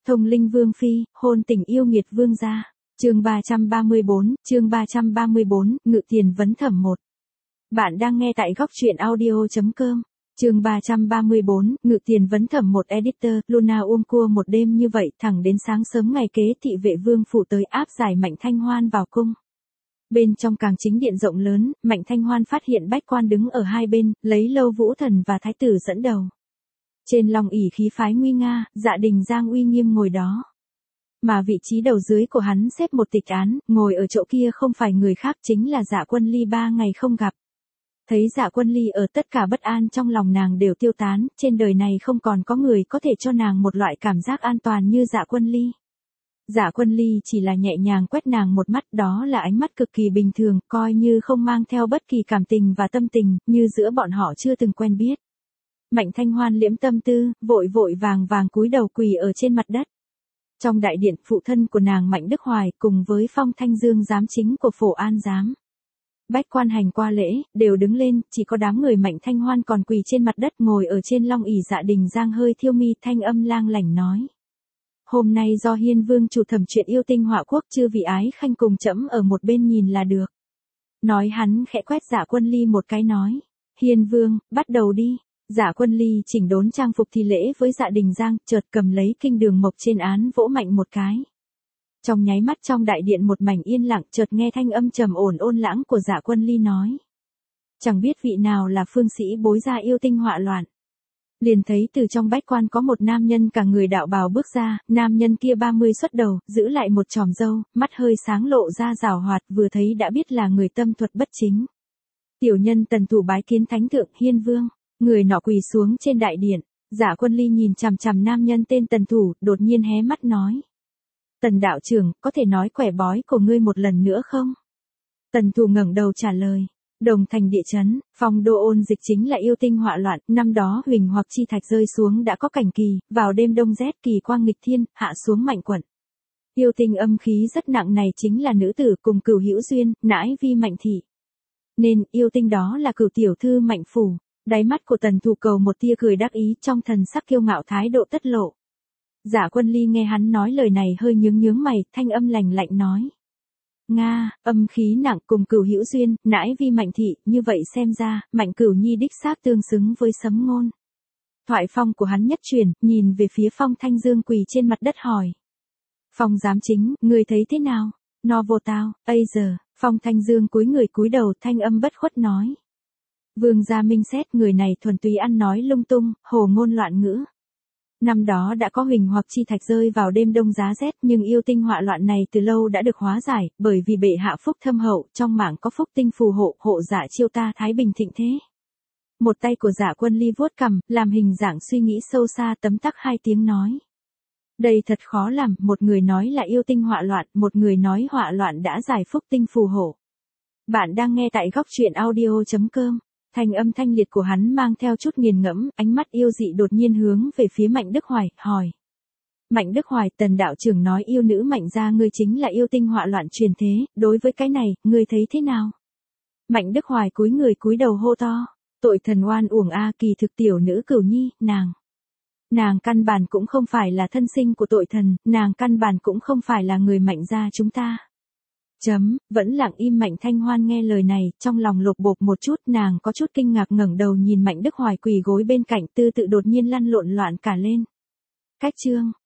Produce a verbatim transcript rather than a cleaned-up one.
Thông linh vương phi, hôn tình yêu nghiệt vương gia. Chương ba trăm ba mươi bốn, chương ba trăm ba mươi bốn, ngự tiền vấn thẩm một. Bạn đang nghe tại góc truyện audio chấm com. Chương ba trăm ba mươi bốn, ngự tiền vấn thẩm một. Editor, Luna ôm cua một đêm như vậy thẳng đến sáng sớm ngày kế thị vệ vương phủ tới áp giải Mạnh Thanh Hoan vào cung. Bên trong càng chính điện rộng lớn, Mạnh Thanh Hoan phát hiện bách quan đứng ở hai bên, lấy Lâu Vũ Thần và Thái tử dẫn đầu. Trên long ỷ khí phái nguy nga, Dạ Đình Giang uy nghiêm ngồi đó. Mà vị trí đầu dưới của hắn xếp một tịch án, ngồi ở chỗ kia không phải người khác chính là Dạ Quân Ly ba ngày không gặp. Thấy Dạ Quân Ly ở, tất cả bất an trong lòng nàng đều tiêu tán, trên đời này không còn có người có thể cho nàng một loại cảm giác an toàn như Dạ Quân Ly. Dạ Quân Ly chỉ là nhẹ nhàng quét nàng một mắt, đó là ánh mắt cực kỳ bình thường, coi như không mang theo bất kỳ cảm tình và tâm tình, như giữa bọn họ chưa từng quen biết. Mạnh Thanh Hoan liễm tâm tư, vội vội vàng vàng cúi đầu quỳ ở trên mặt đất. Trong đại điện, phụ thân của nàng Mạnh Đức Hoài cùng với Phong Thanh Dương giám chính của Phổ An giám. Bách quan hành qua lễ, đều đứng lên, chỉ có đám người Mạnh Thanh Hoan còn quỳ trên mặt đất ngồi ở trên long ỷ. Dạ Đình Giang hơi thiêu mi, thanh âm lang lảnh nói. Hôm nay do Hiên Vương chủ thẩm chuyện yêu tinh họa quốc, chư vị ái khanh cùng trẫm ở một bên nhìn là được. Nói hắn khẽ quét Dạ Quân Ly một cái nói. Hiên Vương, bắt đầu đi. Dạ Quân Ly chỉnh đốn trang phục thi lễ với Dạ Đình Giang, chợt cầm lấy kinh đường mộc trên án vỗ mạnh một cái. Trong nháy mắt trong đại điện một mảnh yên lặng, chợt nghe thanh âm trầm ổn ôn lãng của Dạ Quân Ly nói. Chẳng biết vị nào là phương sĩ bối ra yêu tinh họa loạn. Liền thấy từ trong bách quan có một nam nhân cả người đạo bào bước ra, nam nhân kia ba mươi xuất đầu, giữ lại một chòm râu, mắt hơi sáng lộ ra rào hoạt, vừa thấy đã biết là người tâm thuật bất chính. Tiểu nhân Tần Thủ bái kiến thánh thượng Hiên Vương. Người nọ quỳ xuống trên đại điện. Dạ Quân Ly nhìn chằm chằm nam nhân tên Tần Thủ, đột nhiên hé mắt nói. Tần đạo trưởng, có thể nói quẻ bói của ngươi một lần nữa không? Tần Thủ ngẩng đầu trả lời. Đồng thành địa chấn, phong đô ôn dịch chính là yêu tinh họa loạn, năm đó huỳnh hoặc chi thạch rơi xuống đã có cảnh kỳ, vào đêm đông rét kỳ quang nghịch thiên, hạ xuống mạnh quận. Yêu tinh âm khí rất nặng này chính là nữ tử cùng Cửu Hữu duyên, nãi vi Mạnh thị. Nên, yêu tinh đó là Cửu tiểu thư Mạnh phủ. Đáy mắt của Tần Thủ cầu một tia cười đắc ý, trong thần sắc kiêu ngạo thái độ tất lộ. Dạ Quân Ly nghe hắn nói lời này hơi nhướng nhướng mày, thanh âm lạnh lạnh nói. Nga, âm khí nặng cùng Cửu Hữu duyên, nãi vi Mạnh thị, như vậy xem ra, Mạnh Cửu nhi đích xác tương xứng với sấm ngôn. Thoại phong của hắn nhất truyền, nhìn về phía Phong Thanh Dương quỳ trên mặt đất hỏi. Phong giám chính, người thấy thế nào? No vô tao, ây giờ, Phong Thanh Dương cúi người cúi đầu, thanh âm bất khuất nói. Vương gia minh xét, người này thuần túy ăn nói lung tung, hồ ngôn loạn ngữ. Năm đó đã có huỳnh hoặc chi thạch rơi vào đêm đông giá rét, nhưng yêu tinh họa loạn này từ lâu đã được hóa giải, bởi vì bệ hạ phúc thâm hậu, trong mạng có phúc tinh phù hộ, hộ dạ chiêu ta thái bình thịnh thế. Một tay của Dạ Quân Ly vuốt cằm, làm hình dạng suy nghĩ sâu xa, tấm tắc hai tiếng nói. Đây thật khó làm, một người nói là yêu tinh họa loạn, một người nói họa loạn đã giải phúc tinh phù hộ. Bạn đang nghe tại góc truyện audio chấm com. Thanh âm thanh liệt của hắn mang theo chút nghiền ngẫm, ánh mắt yêu dị đột nhiên hướng về phía Mạnh Đức Hoài, hỏi. Mạnh Đức Hoài, Tần đạo trưởng nói yêu nữ Mạnh gia ngươi chính là yêu tinh họa loạn truyền thế, đối với cái này, ngươi thấy thế nào? Mạnh Đức Hoài cúi người cúi đầu hô to. Tội thần oan uổng a, kỳ thực tiểu nữ Cửu nhi, nàng. Nàng căn bản cũng không phải là thân sinh của tội thần, nàng căn bản cũng không phải là người Mạnh gia chúng ta. Chấm, vẫn lặng im. Mạnh Thanh Hoan nghe lời này, trong lòng lột bột một chút, nàng có chút kinh ngạc ngẩng đầu nhìn Mạnh Đức Hoài quỳ gối bên cạnh, tư tự đột nhiên lăn lộn loạn cả lên. Cách chương,